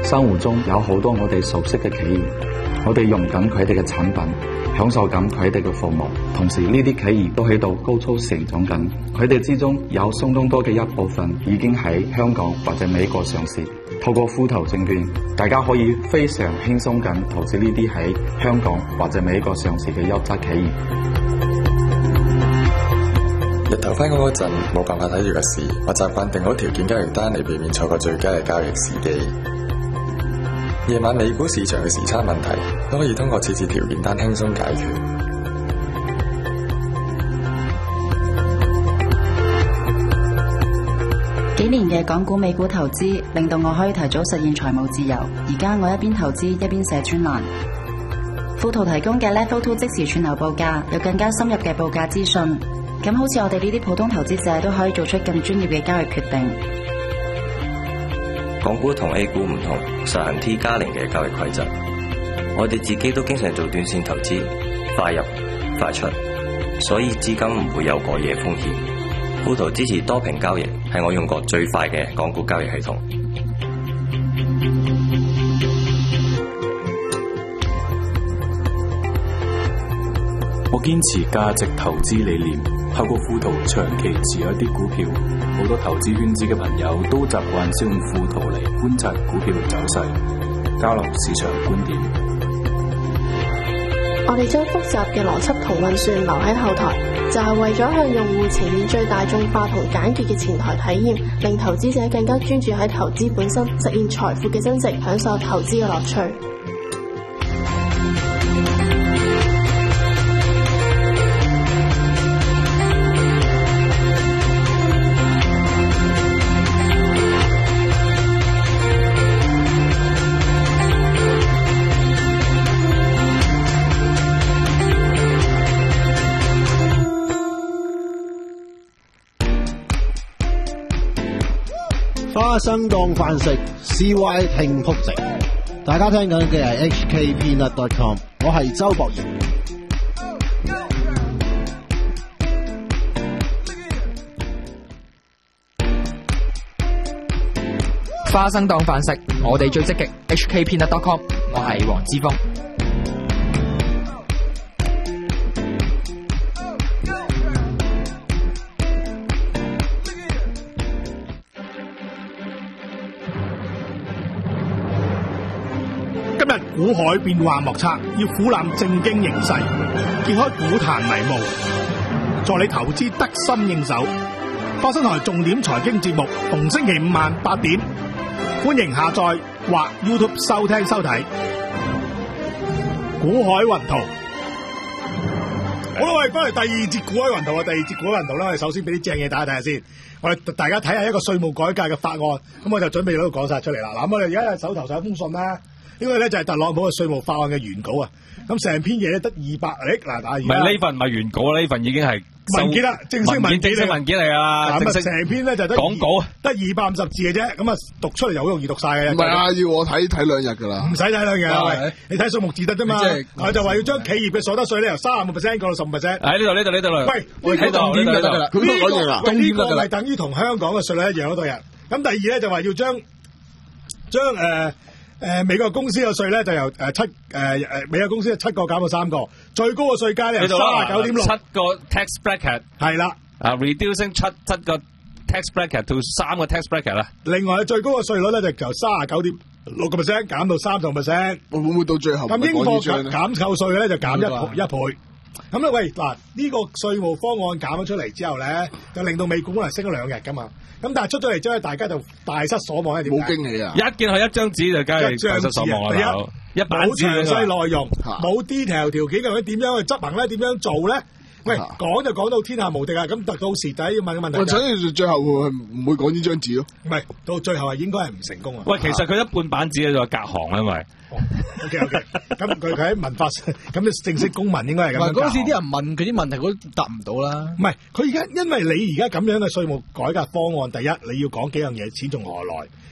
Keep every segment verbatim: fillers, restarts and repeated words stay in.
生活中有好多我哋熟悉嘅企業，我哋用緊佢哋嘅產品，享受緊佢哋嘅服務，同時呢啲企業都喺度高速成長緊，佢哋之中有相當多嘅一部分已經喺香港或者美國上市。透過富途證券，大家可以非常輕鬆咁投資呢啲喺香港或者美國上市嘅優質企業。 日頭返工嗰陣冇辦法睇住個市，我習慣定好條件交易單嚟避免錯過最佳嘅交易時機。夜晚美股市場嘅時差問題都可以通過設置條件單輕鬆解決。 幾年嘅港股美股投資令到我可以提早實現財務自由。而家我一邊投資一邊寫專欄。富途提供嘅 Level Two 即時串流報價，有更加深入嘅報價資訊。咁好似我哋呢啲普通投資者都可以做出更專業嘅交易決定。 港股同 A 股唔同，實行 T 加零嘅交易規則。我哋自己都經常做短線投資，快入快出，所以資金唔會有過夜風險。富途支持多屏交易，係我用過最快嘅港股交易系統。 我堅持價值投資理念，透過富途長期持有一啲股票。好多投資圈子嘅朋友都習慣使用富途嚟觀察股票嘅走勢，交流市場觀點。 我哋將複雜嘅邏輯同運算留喺後台，就係為咗向用戶呈現最大眾化同簡潔嘅前台體驗，令投資者更加專注喺投資本身，實現財富嘅增值，享受投資嘅樂趣。 花生當飯食 ，C Y 聽撲食。大家聽緊嘅係 H K Peanut dot com， 我係周博賢。 花生當飯食，我哋最積極 H K Peanut dot com， 我係黃之鋒。 今日股海變幻莫測，要俯瞰正經形勢，揭開股壇迷霧，助你投資得心應手。花生台重點財經節目，逢星期五晚八點，歡迎下載或 YouTube 收聽收睇。股海雲圖，好啦，我哋翻嚟第二節股海雲圖啊！第二節股海雲圖咧，我哋首先俾啲正嘢大家睇下先。我哋大家睇下一個稅務改革嘅法案，咁我就準備喺度講晒出嚟啦。嗱，咁我哋而家手頭上有封信啦。呢個咧就係特朗普嘅稅務法案嘅原稿啊，咁成篇嘢咧得二百億嗱，但係唔係呢份唔係原稿啦，呢份已經係文件啦，正式文件正式文件嚟啊， 咁啊成篇咧就得講稿， 得二百五十字嘅啫，咁啊讀出嚟就好容易讀晒嘅。 唔係啊，要我睇睇兩日噶啦， 唔使睇兩日啊，喂，你睇數目字得啫嘛，我就話要將企業嘅所得稅咧由三十五 percent 降到十五 percent。 喺呢度呢度呢度啦， 喂，我睇到呢個得噶啦， 咁都講完啦， 呢個係等於同香港嘅稅率一樣嗰度人。咁第二咧就話要將將誒。誒、呃，美國公司嘅稅咧就由誒、呃、七誒誒、呃、美國公司嘅七個減到三個，最高嘅稅階咧由三十九點六， 七個 tax bracket 係啦， 啊 reducing 七七個 tax bracket to 三個 tax bracket 啦。 另外最高嘅稅率咧就由三十九點六個 percent 減到三十 percent， 會唔會到最後咁英國減扣稅咧就減一倍一倍。咁咧喂嗱，呢、這個稅務方案減咗出嚟之後咧，就令到美股係升咗兩日噶嘛。咁但係出咗嚟之後，大家就大失所望，係點？ 冇驚喜啊！ 一見係一張紙就梗係大失所望啦。一版紙冇詳細內容，冇 detail 條件，究竟點樣去執行咧？點樣做咧？喂，講就講到天下無敵啊！咁到時第一要問嘅問題， 我想住最後會唔會講呢張紙咯？ 唔係，到最後係應該係唔成功啊！ 喂，其實佢一半版紙就隔行啦，因為。 O K O K， 咁佢佢喺文化咁正式公民應該係咁樣。 嗰時啲人問佢啲問題，我都答唔到啦。 唔係，佢而家因為你而家咁樣嘅稅務改革方案，第一你要講幾樣嘢，錢從何來？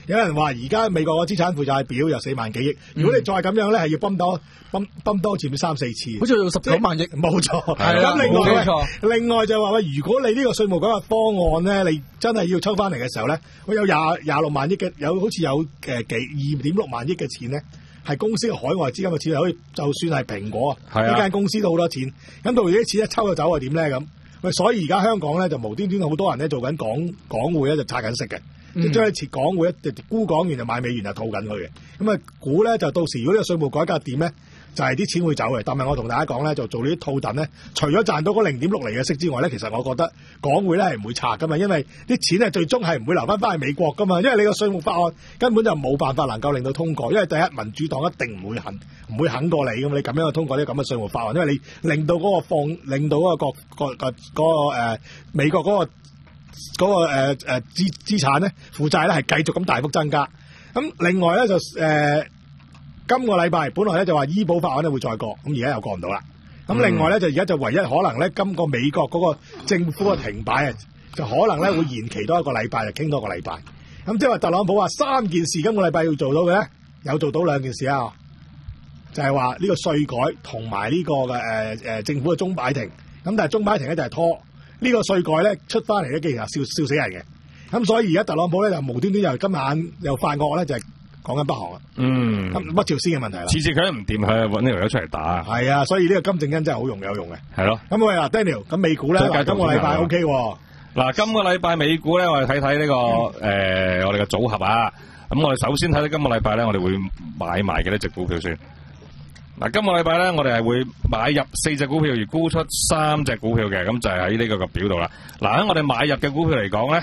有人話而家美國個資產負債表有四萬幾億，如果你再咁樣咧，係要泵多泵泵多前面三四次， 好似要十九萬億， 冇錯。 係啦， 咁另外冇錯。 另外就話喂，如果你呢個稅務改革方案咧，你真係要抽翻嚟嘅時候咧，我有廿廿六萬億嘅，有好似有誒幾二點六萬億嘅錢咧。係公司嘅海外資金嘅錢，可以就算係蘋果啊，呢間公司都好多錢。咁到時啲錢一抽咗走係點咧咁？喂，所以而家香港咧就無端端好多人咧做緊港港匯咧就拆緊息嘅，即係將啲設港匯一沽港元就買美元就套緊佢嘅。咁啊估咧就到時如果呢個稅務改革點咧？就係啲錢會走嘅，但係我同大家講咧，就做呢啲套戥咧，除咗賺到嗰零點六厘嘅息之外咧，其實我覺得港匯咧係唔會拆噶嘛，因為啲錢係最終係唔會留翻翻去美國噶嘛，因為你個稅務法案根本就冇辦法能夠令到通過，因為第一民主黨一定唔會肯唔會肯過你噶嘛，你咁樣去通過啲咁嘅稅務法案，因為你令到嗰個放令到嗰個國個個嗰個誒美國嗰個嗰個誒誒資資產咧負債咧係繼續咁大幅增加，咁另外咧就誒。呃今個禮拜本來咧就話醫保法案咧會再過，咁而家又過唔到啦。咁另外咧就而家就唯一可能咧，今個美國嗰個政府嘅停擺啊，就可能咧會延期多一個禮拜，就傾多個禮拜。咁即係話特朗普話三件事今個禮拜要做到嘅咧，有做到兩件事啊，就係話呢個稅改同埋呢個嘅誒誒政府嘅鐘擺停。咁但係鐘擺停咧就係拖呢個稅改咧出翻嚟咧，竟然係笑笑死人嘅。咁所以而家特朗普咧就無端端又今晚又發惡咧，就係、是。講緊北韓啊，嗯，咁北朝鮮嘅問題啦， 次次佢都唔掂，佢揾呢條友出嚟打， 係啊，所以呢個金正恩真係好用有用嘅， 係咯。 咁喂嗱 Daniel，咁美股咧，今個禮拜 O K 喎。 嗱，今個禮拜美股咧，我哋睇睇呢個誒、嗯呃，我哋嘅組合啊。咁我哋首先睇睇今個禮拜咧，我哋會買埋幾多隻股票先。嗱，今個禮拜咧，我哋係會買入四隻股票，而沽出三隻股票嘅，咁就係喺呢個個表度啦。嗱，喺我哋買入嘅股票嚟講咧，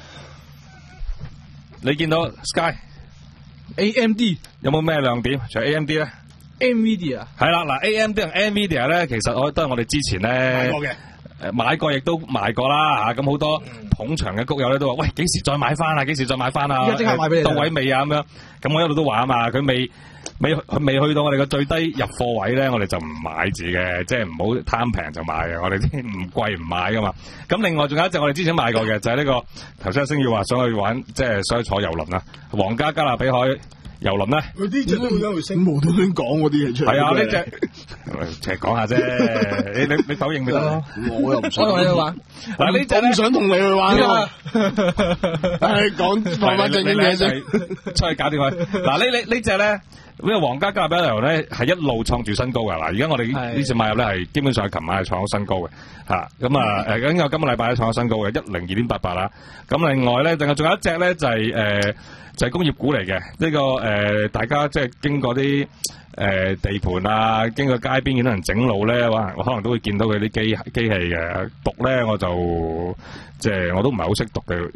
你見到 Sky。A M D 有冇咩亮點？除咗 A M D 咧 ，Nvidia 啊， 係啦，嗱 A M D 同 Nvidia 咧，其實我都係我哋之前咧買過嘅，誒買過亦都賣過啦嚇，咁好多捧場嘅谷友咧都話：喂，幾時再買翻啊？幾時再買翻啊？ 而家即刻買俾你， 到位未啊？咁樣，咁我一路都話啊嘛，佢未未未去到我哋嘅最低入貨位咧，我哋就唔買住嘅，即係唔好貪平就買嘅，我哋啲唔貴唔買噶嘛。咁另外仲有一隻我哋之前買過嘅，就係呢個頭先阿星耀話想去玩，即係想去坐遊輪啊，皇家加勒比海遊輪咧。 佢呢隻都會有升無端端講嗰啲嘢出嚟。 係啊，呢隻其實講下啫，你你你否認咪得咯？ 我又唔想同你去玩。 嗱呢隻咧， 唔想同你去玩啊！係講翻翻正經嘢先， 出去搞掂佢。嗱呢呢呢隻咧。呢個皇家加勒比海遊咧係一路創住新高㗎嗱，而家我哋呢次買入咧係基本上係琴晚係創咗新高嘅嚇，咁啊誒咁有今個禮拜咧創咗新高嘅一零二點八八啦，咁另外咧仲有仲有一隻咧就係、是、誒、呃、就係、是、工業股嚟嘅，呢、這個誒、呃、大家即係經過啲誒、呃、地盤啊，經過街邊見到人整路咧，哇我可能都會見到佢啲機機器嘅讀咧，我就即係我都唔係好識讀嘅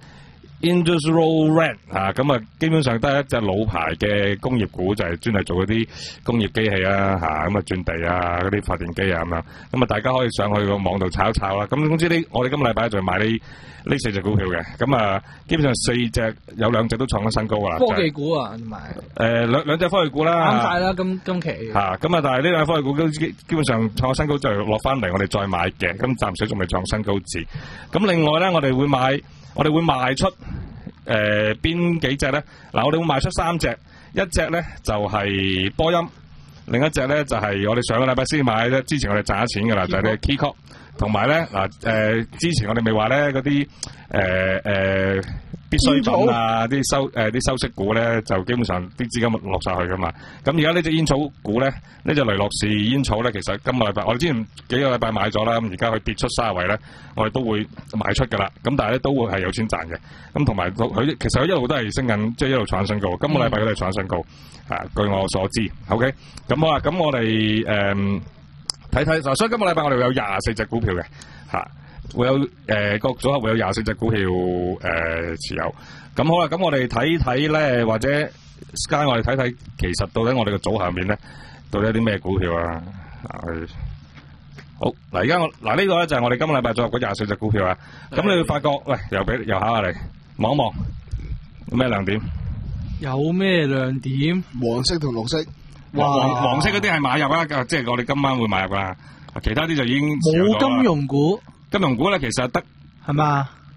in。Industrial Red 啊，咁啊，基本上都係一隻老牌嘅工業股，就係、是、專係做嗰啲工業機器啊，嚇咁啊轉地啊，嗰啲發電機啊咁樣，咁啊大家可以上去個網度炒一炒啦。咁總之呢，我哋今個禮拜就買呢呢四隻股票嘅，咁啊基本上四隻有兩隻都創咗新高噶啦。 科技股啊，同埋誒兩兩隻科技股啦， 啱晒啦，今今期嚇咁啊，但係呢兩隻科技股都基基本上創咗新高，就落翻嚟我哋再買嘅，咁暫時仲未創新高字。咁另外咧，我哋會買。我哋會賣出誒邊、呃、幾隻咧？嗱，我哋會賣出三隻，一隻咧就係、是、波音，另一隻咧就係、是、我哋上個禮拜先買啫，之前我哋賺咗錢噶啦，就係呢 Keycorp，同埋咧嗱誒，之前我哋咪話咧嗰啲誒誒必需品啊，啲收誒啲、呃、收息股咧，就基本上啲資金落晒去噶嘛。咁而家呢隻煙草股咧，呢隻雷諾士煙草咧，其實今個禮拜我哋之前幾個禮拜買咗啦，咁而家佢跌出卅位咧，我哋都會賣出噶啦。咁但係咧都會係有錢賺嘅。咁同埋佢其實佢一路都係升緊，即係一路創新高。今個禮拜佢都係創新高，嚇、嗯、據我所知。OK，咁好啦，咁我哋誒睇睇，所以今個禮拜我哋會有廿四隻股票嘅嚇。會有誒、呃、個組合會有廿四隻股票誒、呃、持有，咁好啦，咁我哋睇睇咧，或者 Sky 我哋睇睇，其實到底我哋嘅組合入面咧，到底有啲咩股票啊？嗱，好嗱，而家我嗱呢個咧就係我哋今個禮拜組合嗰廿四隻股票啊，咁你會發覺，喂，又俾又考下你望一望，有咩亮點？ 有咩亮點？ 黃色同綠色， 黃黃色嗰啲係買入啦，即係我哋今晚會買入啦，其他啲就已經冇金融股。 金融股咧，其實得係嘛？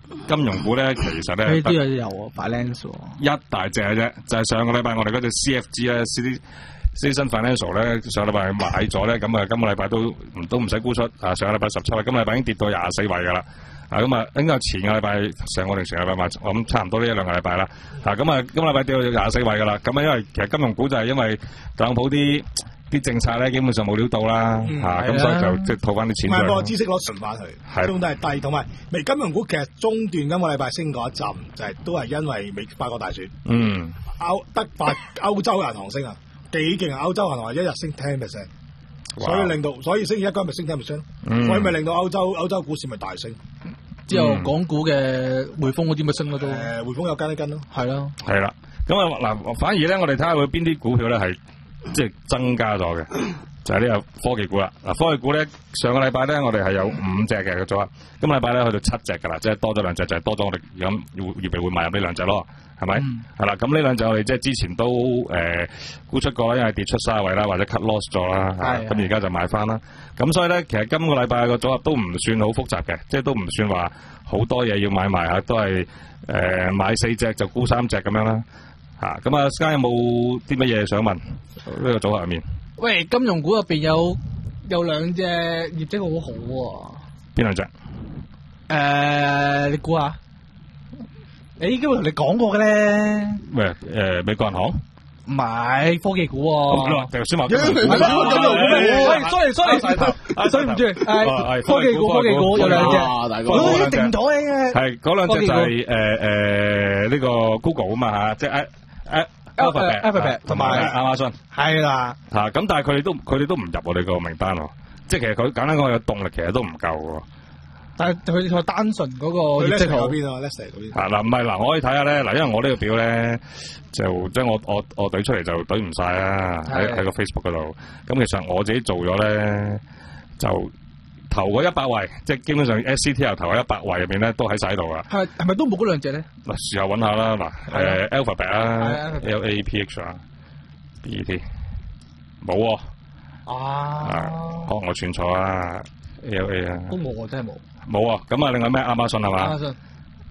金融股咧，其實咧呢啲又有喎 balance 喎， 一大隻嘅啫，就係、是、上個禮拜我哋嗰隻 C F G 咧 ，Citizen Financial 咧，上個禮拜買咗咧，咁啊今個禮拜都唔都唔使沽出啊，上個禮拜十七位，今個禮拜已經跌到廿四位噶啦。啊咁啊，應該前個禮拜上我哋成個禮拜買，我諗差唔多呢一兩個禮拜啦。啊咁啊，今個禮拜跌到廿四位噶啦。咁啊，因為其實金融股就係因為特朗普啲啲政策咧，基本上冇料到啦。嚇咁、嗯啊、所以就即係套翻啲錢。 買個知識攞順翻去，始終都係低。同埋未金融股其實中段今個禮拜升嗰一陣，就係、是、都係因為美法國大選。 嗯。 歐德法歐洲銀行升啊，幾勁啊！歐洲銀行一日升 ten percent。所以令到，所以星期一嗰日咪升 ten percent，所以咪令到歐洲歐洲股市咪大升。 之後港股嘅匯豐嗰啲咪升咯都。誒、 呃，匯豐有跟一跟咯。 係咯。 係啦，咁啊嗱，反而咧，我哋睇下佢邊啲股票咧係即係增加咗嘅，就係呢個科技股啦。嗱，科技股咧上個禮拜咧，我哋係有五隻嘅組合，今個禮拜咧去到七隻噶啦，即係多咗兩隻，就係、是、多咗我哋咁要預備會買入呢兩隻咯。係咪？係、嗯、啦，咁呢兩隻我哋即係之前都誒沽、呃、出過啦，因為跌出三位啦，或者 cut loss 咗啦，咁而家就買翻啦。咁所以咧，其實今個禮拜個組合都唔算好複雜嘅，即係都唔算話好多嘢要買埋啊，都係誒、呃、買四隻就沽三隻咁樣啦。嚇，咁啊，Sky有冇啲乜嘢想問呢、呢個組合入面？ 喂，金融股入邊有有兩隻業績好好喎。 邊兩隻？誒、 呃，你估下？誒，已經會同你講過嘅咧。咩？ 誒，美國銀行？ 唔係科技股喎。 咁頭先話金融股咩？喂 ，sorry sorry，對唔住，係科技股，科技股有兩隻，我已經定咗嘅。係嗰兩隻就係誒誒呢個 Google 啊嘛嚇，即係 Alphabet、Alphabet 同埋亞馬遜。係啦。嚇，咁但係佢哋都佢哋都唔入我哋個名單喎，即係其實佢簡單講，有動力其實都唔夠喎。但係佢佢單純嗰個業績嗰邊啊 Leslie 嗰邊啊嗱唔係嗱，我可以睇下咧嗱，因為我呢個表咧就即係我我我懟出嚟就懟唔晒啦，喺喺個 Facebook 嗰度。咁其實我自己做咗咧，就頭嗰一百位，即係基本上 S C T L 頭嗰一百位入邊咧都喺晒度噶。係係咪都冇嗰兩隻咧？嗱，試下揾下啦，嗱，誒 Alphabet 啊 ，L A P H 啊 ，B E T 冇喎。啊，可能我串錯啊 ，L A 啊，都冇啊，真係冇。冇啊，咁啊，另外咩亞馬遜係嘛？亞馬遜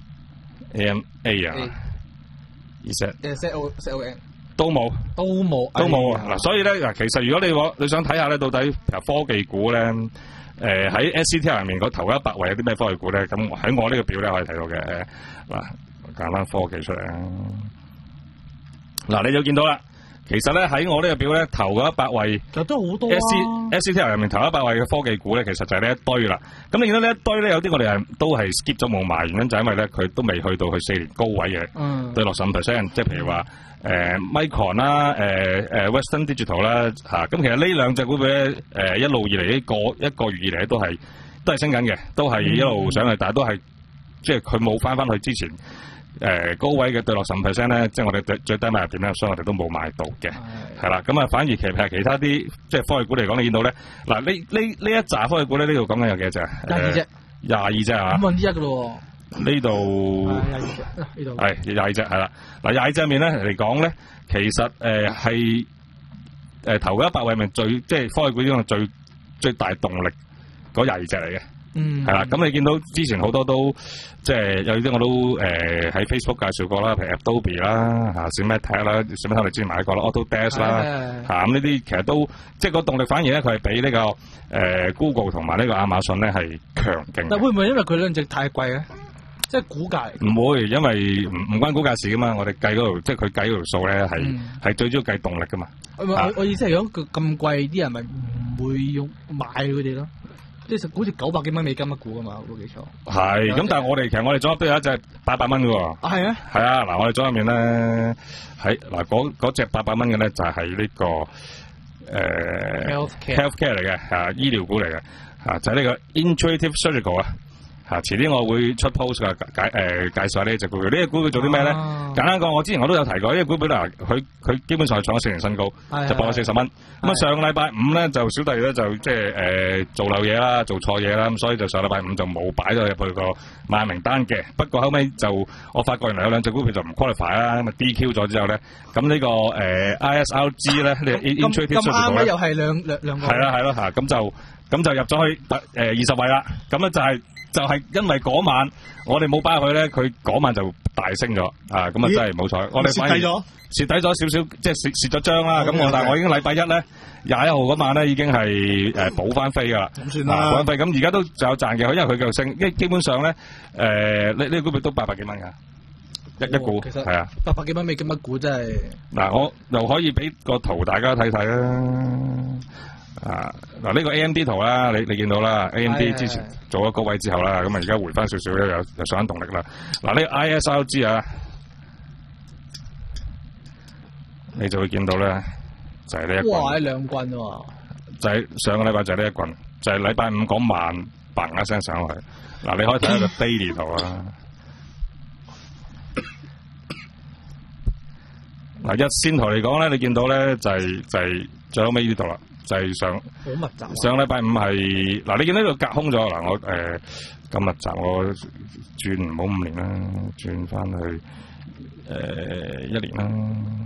A M A 啊 ，Z Z O Z O N 都冇，都冇，都冇啊！嗱，所以咧嗱，其實如果你我你想睇下咧，到底科技股咧，誒喺 S C T L 入面嗰頭一百位有啲咩科技股咧？咁喺我呢個表咧可以睇到嘅。嗱，揀翻科技出嚟啊！嗱，你就見到啦。其實咧喺我呢個表咧頭嗰一百位，其實都好多啊。S C T L 入面頭一百位嘅科技股咧，其實就係呢一堆啦。咁你見到呢一堆咧，有啲我哋係都係 skip 咗冇買，原因就係因為咧佢都未去到佢四年高位嘅，嗯、對落十五 percent。即係譬如話誒 Micron 啦，誒、呃、誒 Western Digital 啦嚇。咁其實呢兩隻股票咧誒一路以嚟呢個一個月以嚟都係都係升緊嘅，都係一路上去，嗯、但係都係即係佢冇翻翻去之前。誒、呃、高位嘅對落十五 percent 咧，即係我哋最最低買入點咧，所以我哋都冇買到嘅，係啦。咁啊，反而其實其他啲即係科技股嚟講，你見到咧，嗱呢呢呢一紮科技股咧，呢度講緊有幾隻？廿二隻，廿二隻啊！五分之一噶咯喎。呢度廿二隻，呢度係廿二隻係啦。嗱廿二隻入面咧嚟講咧，其實誒係誒頭一百位咪最即係科技股中最最大動力嗰廿二隻嚟嘅。嗯，係啦，咁你見到之前好多都即係有啲我都誒喺、呃、Facebook 介紹過啦，譬如 Adobe 啦，嚇 Symantec 啦 Symantec 我哋之前買過啦 Autodesk 啦，嚇咁呢啲其實都即係個動力反而咧佢係比呢、這個誒、呃、Google 同埋呢個亞馬遜咧係強勁。但會唔會因為佢兩隻太貴咧？即係股價唔會，因為唔唔關股價事噶嘛，我哋計嗰條即係佢計嗰條數咧係係最主要計動力噶嘛。我我、啊、我意思係如果佢咁貴，啲人咪唔會用買佢哋咯。即係好似九百幾蚊美金一股噶嘛，我冇記錯。係，咁但係我哋其實我哋組合都有一隻八百蚊嘅喎。啊，係啊。係啊，嗱，我哋組入面咧，喺嗱嗰嗰隻八百蚊嘅咧就係呢個誒 healthcare 嚟嘅，嚇醫療股嚟嘅，嚇就係呢個 Intuitive Surgical 啊。嚇，遲啲我會出 post 嘅解誒介紹下呢隻股票。呢隻股票做啲咩咧？簡單講，我之前我都有提過，呢隻股票嗱，佢佢基本上係創咗四年新高，就報咗四十蚊。咁啊，上個禮拜五咧就小弟咧就即係誒做漏嘢啦，做錯嘢啦，咁所以就上禮拜五就冇擺咗入去個買名單嘅。不過後尾就我發覺原來有兩隻股票就唔 qualify 啦，咁啊 D Q 咗之後咧，咁呢個誒 I S R G 咧，呢個 Intuitive Surgical 咧，又係兩兩兩個。係啦係咯嚇，咁就咁就入咗去誒二十位啦。咁咧就係。 就係因為嗰晚我哋冇擺入去咧，佢嗰晚就大升咗啊！咁啊真係冇彩，我哋蝕底咗， 蝕底咗少少，即係蝕蝕咗張啦。咁我但係我已經禮拜一咧廿一號嗰晚咧已經係誒補翻飛噶啦， 咁算啦， 補翻飛。咁而家都仲有賺嘅，因為佢繼續升，因為基本上咧誒呢呢個股票都八百幾蚊噶。一一股係啊， 八百幾蚊美金一股真係。 嗱，我又可以俾個圖大家睇睇啦。啊，嗱呢個 A M D 圖啦，你你見到啦 ，A M D 之前做咗高位之後啦，咁啊而家回翻少少咧，又又上緊動力啦。嗱呢個 I S R G 啊，你就會見到咧，就係呢一棍。 哇！兩棍喎。 就係上個禮拜就係呢一棍，就係禮拜五嗰晚嘭一聲上去。嗱，你可以睇下個 daily 圖啊。嗱，日線圖嚟講咧，你見到咧就係、是、就係、是、最後尾呢度啦，就係、是、上好密集、啊。上禮拜五係嗱，你見到呢度隔空咗嗱，我誒咁密集，我轉唔好五年啦，轉翻去誒、呃、一年啦。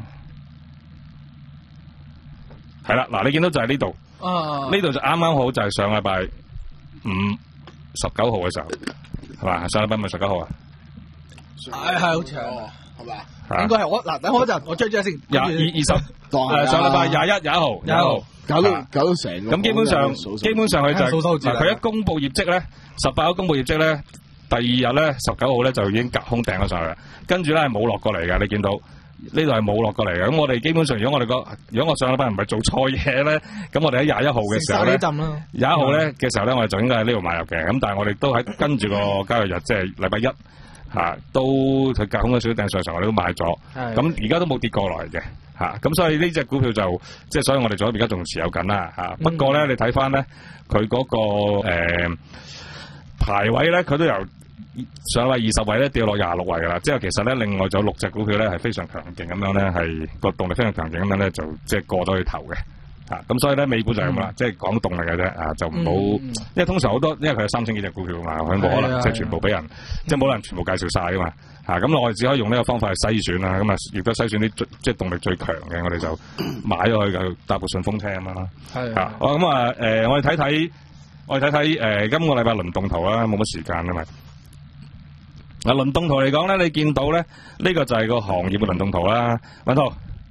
係啦，嗱，你見到就係呢度，呢度就啱啱好就係上禮拜五十九號嘅時候，係嘛？上禮拜五係十九號啊？ 係係好似係，係嘛？應該係我嗱，等我一陣，我追追先。 廿二二十，誒上禮拜廿一廿一號，廿一號搞到搞到成。 咁基本上，基本上佢就嗱，佢一公佈業績咧，十八號公佈業績咧，第二日咧十九號咧就已經隔空掟咗上去，跟住咧係冇落過嚟嘅，你見到。呢度係冇落過嚟嘅，咁我哋基本上，如果我哋個，如果我上禮拜唔係做錯嘢咧，咁我哋喺廿一號嘅時候咧，廿一號咧嘅時候咧，我哋就應該喺呢度買入嘅，咁但係我哋都喺跟住個交易日，即係禮拜一嚇、啊，都佢隔空咗少少掟上上，我哋都買咗，咁而家都冇跌過來嘅嚇，咁、啊、所以呢隻股票就即係，所以我哋仲而家仲持有緊啦嚇。不過咧，你睇翻咧，佢嗰、嗰個、呃、排位咧，佢都由上位二十位咧掉落廿六位噶啦，即係其實咧另外仲有六隻股票咧係非常強勁咁樣咧，係個動力非常強勁咁樣咧，就即係過咗去頭嘅，啊咁所以咧美股就係咁啦，即係講動力嘅啫，啊就唔好、嗯，因為通常好多因為佢有三千幾隻股票嘛，佢冇可能即係全部俾人，即係冇可能全部介紹晒噶嘛，啊咁我哋只可以用呢個方法去篩選啦，咁啊亦都篩選啲即係動力最強嘅，我哋就買咗佢就搭部順風車咁樣啦，係啊，好咁啊誒，我哋睇睇我哋睇睇誒今個禮拜輪動圖啦，冇乜時間啊嘛。嗱，輪動圖嚟講咧，你見到咧，呢、這個就係個行業嘅輪動圖啦。揾圖，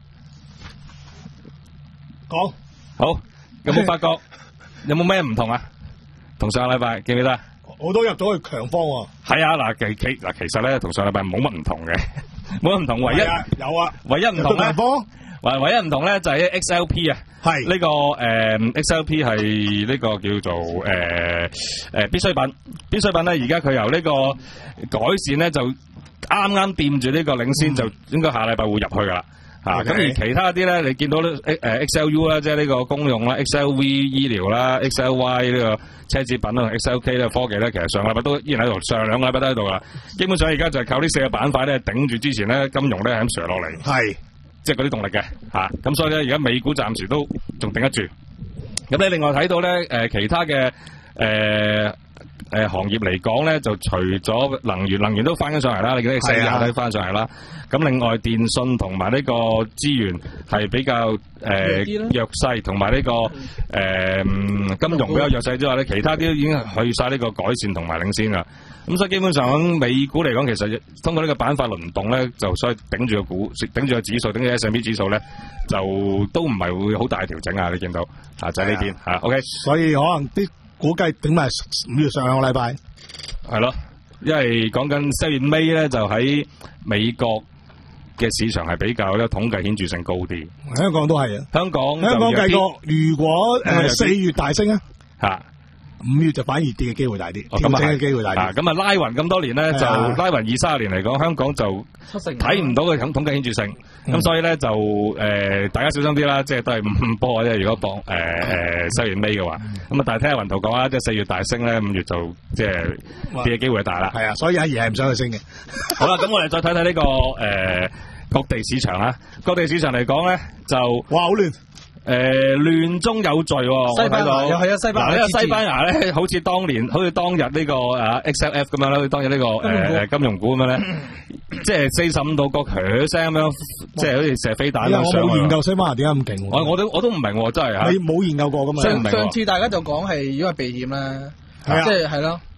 講好，有冇發覺有冇咩唔同啊？同上個禮拜記唔記得？ 我都入咗去強方喎。係啊，嗱其其嗱其實咧，同上個禮拜冇乜唔同嘅，冇乜唔同，唯一、 啊、有啊， 唯一唔同咧，唯唯一唔同咧就係 X L P 啊，係呢、這個誒、呃、X L P 係呢個叫做誒誒、呃呃、必需品，必需品咧而家佢由呢個改善咧就啱啱掂住呢個領先，嗯、就應該下禮拜會入去噶啦嚇。咁、okay. 而其他啲咧，你見到咧誒 X L U 啦，即係呢個公用啦 ，X L V 醫療啦 ，X L Y 呢個奢侈品啦 ，X L K 呢個科技咧，其實上禮拜都依然喺度，上兩個禮拜都喺度啦。基本上而家就係靠呢四個板塊咧頂住之前咧金融咧係咁上落嚟。係。即係嗰啲動力嘅嚇，咁、啊、所以咧而家美股暫時都仲頂得住。咁你另外睇到咧誒、呃、其他嘅誒誒行業嚟講咧，就除咗能源，能源都翻緊上嚟啦，你見啲石油都翻上嚟啦。咁另外電信同埋呢個資源係比較誒、呃、弱勢，同埋呢個誒、呃、金融比較弱勢之外咧，其他啲已經去晒呢個改善同埋領先啦。咁所以基本上喺美股嚟講，其實通過呢個板塊輪動咧，就所以頂住個股，頂住個指數，頂住 S and P 指數咧，就都唔係會好大調整啊！你見到啊，就喺呢邊嚇 ，OK。所以可能啲估計頂埋五月上兩個禮拜，係咯，因為講緊四月尾咧，就喺美國嘅市場係比較咧統計顯著性高啲。香港都係啊，香港香港計過，如果誒四、呃、月大升啊嚇。五月就反而跌嘅機會大啲，調整嘅機會大啲。咁啊拉勻咁多年咧，就拉勻二三十年嚟講，香港就睇唔到嘅統統計顯著性。咁、嗯、所以咧就誒、呃、大家小心啲啦，即係都係五波嘅啫。如果博誒誒四月尾嘅話，咁、嗯、啊但係聽下雲圖講啦，即係四月大升咧，五月就即係跌嘅機會大啦。係啊，所以阿爺係唔想去升嘅。好啦，咁我哋再睇睇呢個誒、呃、各地市場啦。各地市場嚟講咧就哇好亂。誒、呃，亂中有序喎、哦，西班牙又係啊，西班牙呢個西班牙咧，好似當年，好似當日呢、這個啊 X L F 咁樣啦，好似當日呢、這個誒誒、呃、金融股咁樣咧，即係四十五度角響聲咁樣，即係好似射飛彈咁上。我冇研究西班牙點解咁勁，我我都我都唔明，真係吓。你冇研究過噶嘛？上上次大家就講係因為避險啦，即係係咯。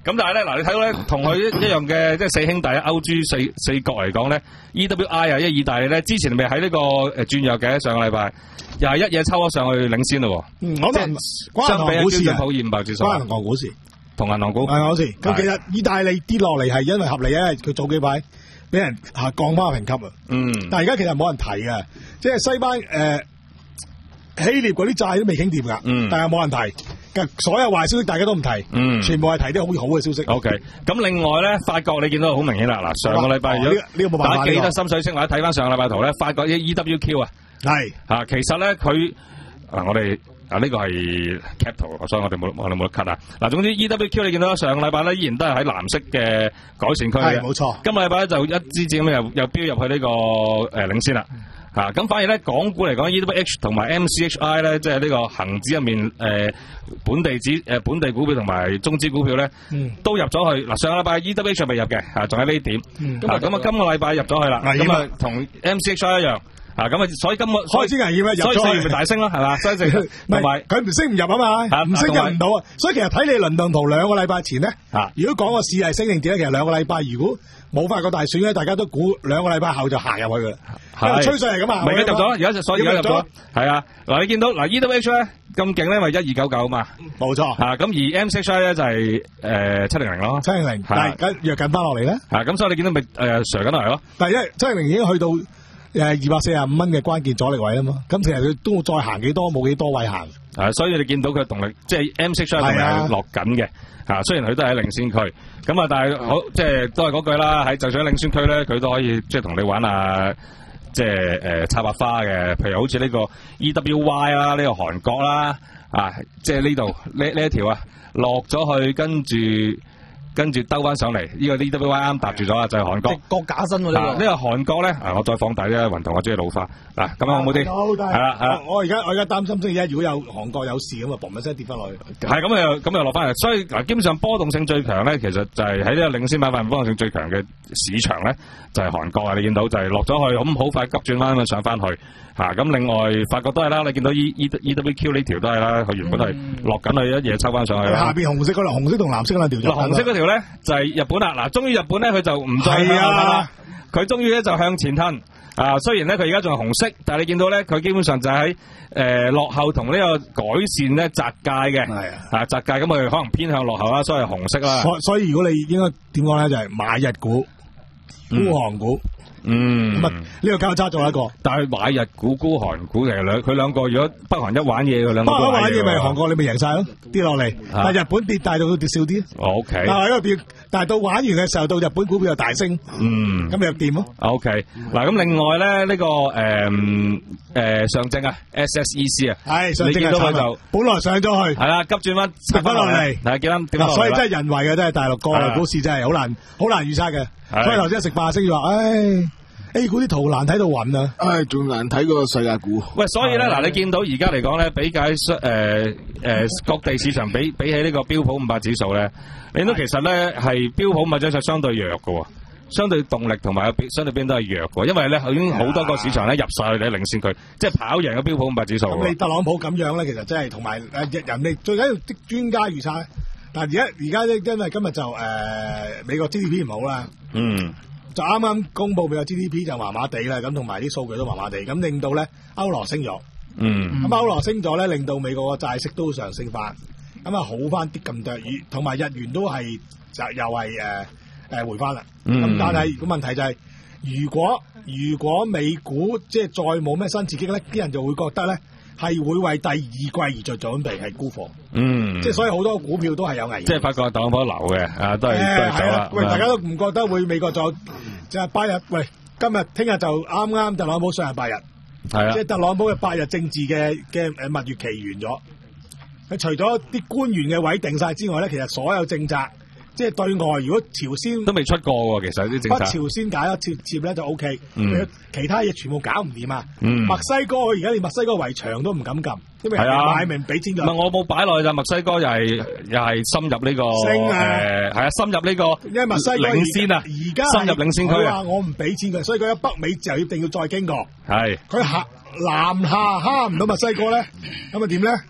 咁但係咧，嗱你睇到咧，同佢一一樣嘅，即係四兄弟歐豬四四國嚟講咧 ，E W I 啊，因為意大利咧之前咪喺呢個誒轉弱嘅上個禮拜，又係一嘢抽咗上去領先咯。 嗯，可能關相比銀行股市啊， 普爾五百指數， 關銀行股市同銀行股係我事。咁其實意大利跌落嚟係因為合理啊，佢早幾排俾人下降翻評級啊。 嗯， 但係而家其實冇人提嘅，即係西班誒、呃、希臘嗰啲債都未傾掂㗎， 嗯， 但係冇人提。所有壞消息大家都唔提， 嗯， 全部係提啲好好嘅消息。 O K，咁另外咧，法國你見到好明顯啦，嗱上個禮拜如果呢個冇辦法， 大家記得心水清或者睇翻上個禮拜圖咧，法國啲 E W Q 啊， 係啊，其實咧佢嗱我哋啊呢個係 cap 圖，所以我哋冇我哋冇得 cut 啊。嗱，總之 E W Q 你見到上個禮拜咧依然都係喺藍色嘅改善區嘅， 係冇錯。今個禮拜咧就一支箭咁又又飆入去呢個誒領先啦。嚇咁、啊、反而咧，港股嚟講 ，E W H 同埋 M C H I 咧，即係呢個恆指入面誒、呃、本地指誒、呃、本地股票同埋中資股票咧，嗯、都入咗去。嗱上個禮拜 E W H 未入嘅，嚇仲喺呢點。咁啊咁啊，今個禮拜入咗去啦。咁啊同 M C H I 一樣。啊咁啊，所以今個開始危險啊，入咗去， 所以四月咪大升咯，係嘛？所以同埋佢唔升唔入啊嘛，唔升入唔到啊。所以其實睇你輪動圖兩個禮拜前咧，如果講個市係升定跌咧，其實兩個禮拜如果冇法國大選咧，大家都估兩個禮拜後就行入去噶啦，因為趨勢係咁啊。 咪而家入咗，而家就所以而家入咗，係啊。嗱你見到嗱 E W H 咧咁勁咧，咪一二九九嘛， 冇錯。 嚇咁而 M C H I 咧就係誒七零零咯， 七零零，但係緊弱緊翻落嚟咧。 嚇咁所以你見到咪誒上緊落嚟咯。 但係因為七零零已經去到誒二百四十五蚊嘅關鍵阻力位啦嘛，咁其實佢都再行幾多冇幾多位行。 啊，所以你見到佢動力即係 M C H I 動力係落緊嘅。嚇，雖然佢都係喺領先區，咁啊，但係好即係都係嗰句啦，喺就算喺領先區咧，佢都可以即係同你玩下即係誒插白花嘅，譬如好似呢個 E W Y 啦，呢個韓國啦，啊，即係呢度呢呢一條啊，落咗去跟住。跟住兜翻上嚟，呢、這個 E W Y 啱搭住咗啦，就係、是、韓國。直角假身喎呢個。呢、 這個韓國咧，啊，我再放大啲雲圖，我中意老花。嗱，咁樣好唔好啲？ 好， 係啦，係啦。 我而家我而家擔心星期一如果有韓國有事咁啊，嘣一聲跌翻落去。 係咁又咁又落翻嚟，所以嗱，基本上波動性最強咧，其實就係喺呢個領先板塊波動性最強嘅市場咧，就係、是、韓國啊！你見到就係落咗去，咁好快急轉彎咁上翻去。嚇咁、啊、另外法國都係啦，你見到 E E E W Q 呢條都係啦，佢原本係落緊去一嘢抽翻上去啦。 下邊紅色嗰條紅色同藍色嗰條條。 紅色嗰條咧就係、是、日本啦，嗱，終於日本咧佢就唔再係啊，佢終於咧就向前吞啊！雖然咧佢而家仲係紅色，但係你見到咧佢基本上就喺誒、呃、落後同呢個改善咧窄界嘅，係啊，啊窄界咁佢可能偏向落後啦，所以係紅色啦。 所所以如果你應該點講咧，就係、是、買日股、沽韓股。 嗯， 咁啊呢個交叉做一個， 但係買日股、沽韓股其實兩佢兩個如果北韓一玩嘢，佢兩個都玩嘢咪韓國你咪贏晒咯，跌落嚟，但係日本跌大到佢跌少啲。 O K， 但係喺度跌，但係到玩完嘅時候，到日本股票又大升。 嗯， 咁咪又掂咯。 O K，嗱咁另外咧呢個誒誒上證啊 S S E C 啊， 係上證你見到佢就本來上咗去， 係啦急轉彎跌翻落嚟， 係見啱跌翻落嚟。 所以真係人為嘅，真係大陸個股市真係好難好難預測嘅。所以頭先食飯聲話，唉。A 股啲圖難睇到暈啊！ 唉，仲難睇過世界股。 喂，所以咧嗱，你見到而家嚟講咧，比較誒誒各地市場比比起呢個標普五百指數咧，你見到其實咧係標普五百指數相對弱嘅，相對動力同埋相對邊都係弱嘅，因為咧已經好多個市場咧入晒去你領先區，即係跑贏嘅標普五百指數。 咁你特朗普咁樣咧，其實真係同埋誒人哋最緊要啲專家預測。但係而家而家咧，因為今日就誒、呃、美國 G D P 唔好啦。嗯。就啱啱公布俾個 G D P 就麻麻地啦，咁同埋啲數據都麻麻地，咁令到咧歐羅升咗，嗯，咁歐羅升咗咧，令到美國個債息都上升翻，咁啊好翻啲咁多，同埋日元都係就又係誒誒回翻啦，咁、嗯、但係個問題就係、是，如果如果美股即係再冇咩新刺激咧，啲人就會覺得咧係會為第二季而做準備，係沽貨，嗯，即係所以好多股票都係有危險， 即係發覺特朗普流嘅，啊都係、欸、都係走啦， 喂，大家都唔覺得會美國再？就係八日，喂，今日聽日就啱啱特朗普上任八日，係啊，即係特朗普嘅八日政治嘅嘅誒蜜月期完咗。佢除咗啲官員嘅位定晒之外咧，其實所有政策，即係對外，如果朝鮮都未出過喎，其實啲政策。 北朝鮮解咗接接咧就 O K， 嗯， 其他嘢全部搞唔掂啊。 嗯， 墨西哥而家連墨西哥圍牆都唔敢撳，因為擺明俾錢㗎。 唔係我冇擺落去就墨西哥又係又係深入呢個誒係啊，深入呢個因為墨西哥領先啊， 而家深入領先區啊。 我唔俾錢佢，所以佢喺北美就一定要再經過。 係佢下南下蝦唔到墨西哥咧，咁啊點咧？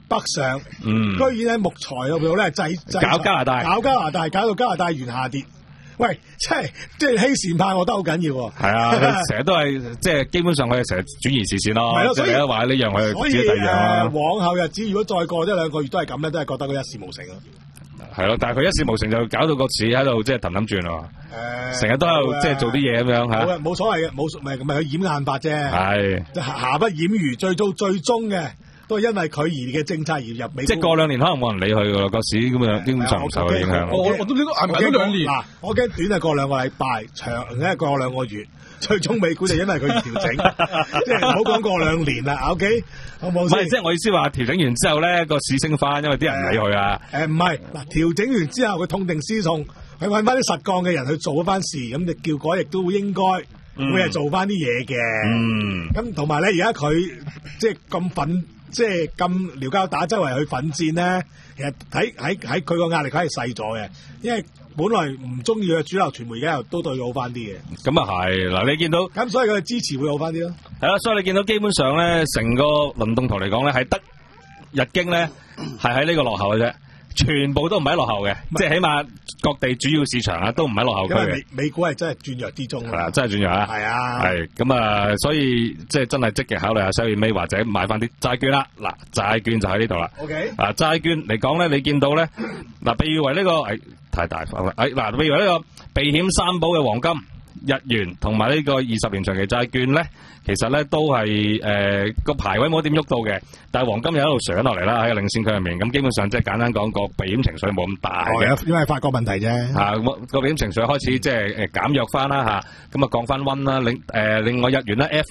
北上， 嗯， 居然喺木材嗰度咧制制搞加拿大， 搞加拿大，搞到加拿大元下跌。喂，即係即係欺善怕惡得好緊要喎。 係啊，成日都係即係基本上佢哋成日轉移視線咯。 係咯，所以你話呢樣佢所以自己第二樣啦。 往後日子如果再過一兩個月都係咁咧，都係覺得佢一事無成咯。 係咯，但係佢一事無成就搞到個市喺度即係氹氹轉咯。誒，成日都喺度即係做啲嘢咁樣嚇。 冇嘅，冇所謂嘅，冇咪咪佢掩眼法啫。 係。 瑕不掩瑜，最終最終嘅。都係因為佢而嘅政策而入美， 即係過兩年可能冇人理佢噶啦，個市咁樣基本上唔受佢影響。 我我都呢個係咪都兩年？ 嗱，我驚短係過兩個禮拜，長咧過兩個月，最終美股就因為佢而調整，即係唔好講過兩年啦。O K，好冇先？ 唔係，即係我意思話調整完之後咧個市升翻，因為啲人理佢啊。 誒唔係嗱，調整完之後佢痛定思痛，去揾翻啲實幹嘅人去做一番事，咁就叫果亦都應該會係做翻啲嘢嘅。嗯，咁同埋咧，而家佢即係咁奮。即係咁撩交打，周圍去奮戰咧，其實喺喺喺佢個壓力佢係細咗嘅，因為本來唔中意嘅主流傳媒而家又都對佢好翻啲嘅。 咁啊係嗱，你見到咁所以佢嘅支持會好翻啲咯。 係啦，所以你見到基本上咧，成個輪動圖嚟講咧，係得日經咧係喺呢個落後嘅啫。全部都唔係落後嘅，即係起碼各地主要市場啊都唔係落後區嘅。 美美股係真係轉弱之中係啊，真係轉弱啊。係啊，係咁啊，所以即係真係積極考慮下收尾或者買翻啲債券啦。嗱，債券就喺呢度啦。 OK。 嗱，債券嚟講咧，你見到咧，嗱，被譽為呢個誒太大範圍，誒嗱，被譽為呢個避險三寶嘅黃金、日元同埋呢個二十年長期債券咧，其實咧都係誒個排位冇點喐到嘅，但係黃金又喺度上落嚟啦，喺個領先區入面，咁基本上即係簡單講個避險情緒冇咁大嘅， 因為法國問題啫。 嚇，個避險情緒開始即係誒減弱翻啦嚇，咁啊降翻溫啦。另誒另外日元咧 F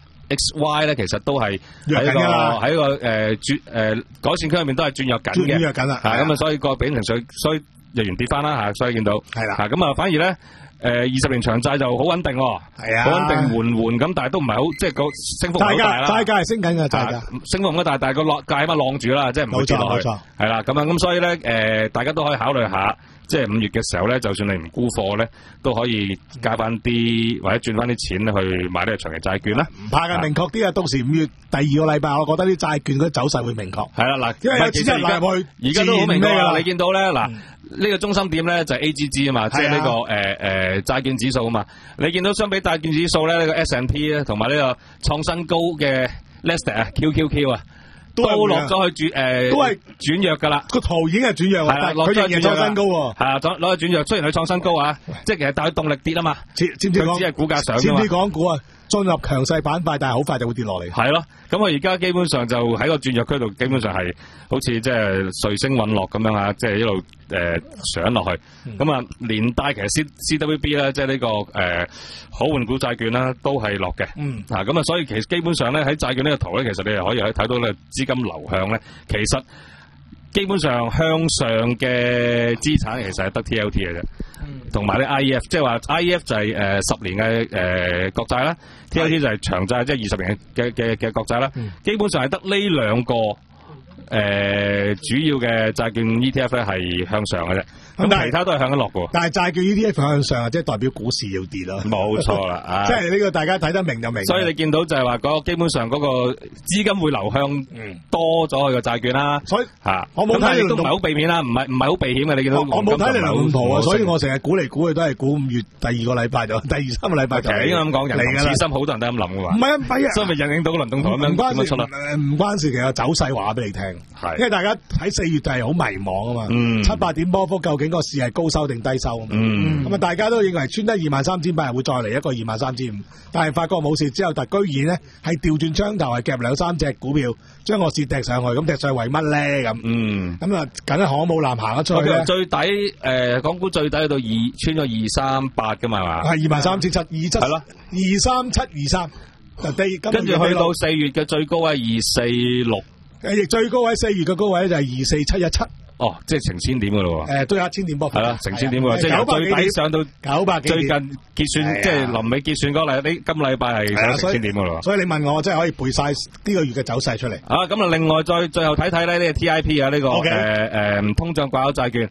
X Y 咧，其實都係喺個喺個誒轉誒改善區入面都係轉弱緊嘅， 轉弱緊啦。 係咁啊，所以個避險情緒，所以日元跌翻啦嚇，所以見到係啦。 嚇咁啊，反而咧。誒二十年長債就好穩定喎，係啊，好穩定緩緩咁，但係都唔係好，即係個升幅唔係好大啦。 債價係升緊嘅，債價升幅唔係大，但係個落價起碼晾住啦，即係唔會跌落去。冇錯，係啦，咁啊，咁所以咧誒，大家都可以考慮下，即係五月嘅時候咧，就算你唔沽貨咧，都可以加翻啲或者轉翻啲錢去買呢個長期債券啦。唔怕嘅，明確啲啊！到時五月第二個禮拜，我覺得啲債券嗰啲走勢會明確。 係啦，嗱， 因為其實而家而家都好明確啦，你見到咧嗱。呢個中心點咧就係 A G G 啊嘛，即係呢個誒誒債券指數啊嘛。你見到相比債券指數咧，呢個 S and P 咧同埋呢個創新高嘅 Nasdaq 啊 Q Q Q 啊，都落咗去轉誒，都係轉弱噶啦。個圖已經係轉弱啦，佢仍然創新高喎。係啊，攞攞去轉弱，雖然佢創新高啊，即係其實但係動力跌啊嘛。知知唔知講？只係股價上啫嘛。知唔知講股啊？進入強勢板塊，但係好快就會跌落嚟。係咯，咁我而家基本上就喺個轉弱區度，基本上係好似即係瑞星隕落咁樣啊，即係一路誒上落去。咁啊，連帶其實 C C W B 咧，即係呢個誒可換股債券啦，都係落嘅。嗯。啊，咁啊，所以其實基本上咧喺債券呢個圖咧，其實你又可以喺睇到咧資金流向咧，其實基本上向上嘅資產其實係得 T L T 嘅啫。同埋咧 I E F， 即係話 I E F 就係、是、誒、呃、十年嘅誒、呃、國債啦 ，T L T 就係長債，即係二十年嘅嘅嘅國債啦。嗯、基本上係得呢兩個誒、呃、主要嘅債券 E T F 咧係向上嘅啫。咁其他都係向緊落嘅。但係債券 E T F 向上，即係代表股市要跌咯。冇錯啦，即係呢個大家睇得明就明。所以你見到就係話嗰個基本上嗰個資金會流向多咗去個債券啦。所以嚇，我冇睇你都唔係好避險啦，唔係唔係好避險嘅。你見到我冇睇你流動圖啊，所以我成日估嚟估去都係估五月第二個禮拜就第二三個禮拜就係應該咁講，人同此心好多人都咁諗嘅嘛。唔係啊，唔係啊，所以咪引領到個輪動圖咁樣點樣出啦？唔關事，其實走勢話俾你聽，係因為大家喺四月就係好迷茫啊嘛，七八點波幅究竟個市係高收定低收啊？嗯，咁啊，大家都認為穿得二萬三千八會再嚟一個二萬三千五，但係發覺冇事之後，但居然咧係調轉槍頭，係夾兩三隻股票將個市掟上去，咁掟上去為乜咧？咁嗯，咁啊，梗係航母艦行得出去咧。最底誒，港股最底去到二穿咗二三八噶嘛，係嘛？係二萬三千七二七係咯，二三七二三。跟住去到四月嘅最高位二四六，誒，最高位四月嘅高位就係二四七一七。哦，即係成千點噶咯喎！誒，都有一千點波幅。係啦，成千點喎，即係由最底上到九百幾點。最近結算，即係臨尾結算嗰禮，呢今禮拜係上成千點噶咯。所以你問我，我真係可以背晒呢個月嘅走勢出嚟。啊，咁啊，另外再最後睇睇咧，呢個 T I P 啊，呢個誒誒通脹掛鈎債券，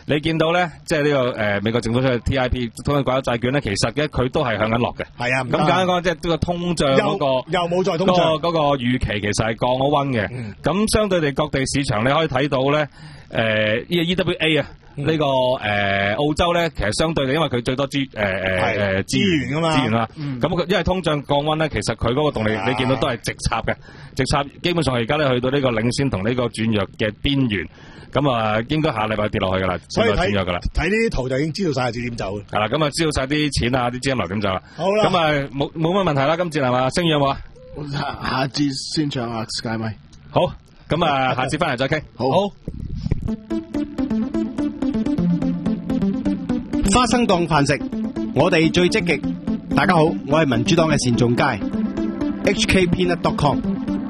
你見到咧，即係呢個誒美國政府出嘅 T I P 通脹掛鈎債券咧，其實咧佢都係向緊落嘅。 係啊， 咁簡單講，即係呢個通脹嗰個又冇再通脹嗰個嗰個預期其實係降咗溫嘅。咁相對地各地市場你可以睇到咧，誒呢個 E W A 啊。呢、這個誒、呃、澳洲咧，其實相對地，因為佢最多資誒誒誒資源啊嘛，資源啦。咁佢、嗯、因為通脹降溫咧，其實佢嗰個動力你見到都係直插嘅，直插基本上而家咧去到呢個領先同呢個轉弱嘅邊緣。咁啊，應該下禮拜跌落去噶啦， 所以轉弱噶啦。 睇呢啲圖就已經知道晒係點走。係啦，咁啊知道晒啲錢啊，啲資金流點走啦。 好啦， 咁啊冇冇乜問題啦，今次係嘛？星宇有冇啊？ 下節先唱啊 Sky 咪。 好，咁啊下次翻嚟再傾。 好。好花生當飯食，我哋最積極。大家好，我係民主黨嘅單仲偕 H K peanut dot com。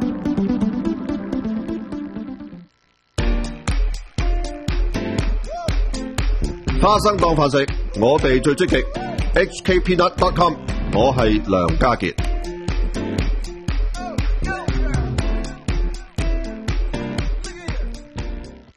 花生當飯食，我哋最積極 H K peanut dot com。我係梁家傑。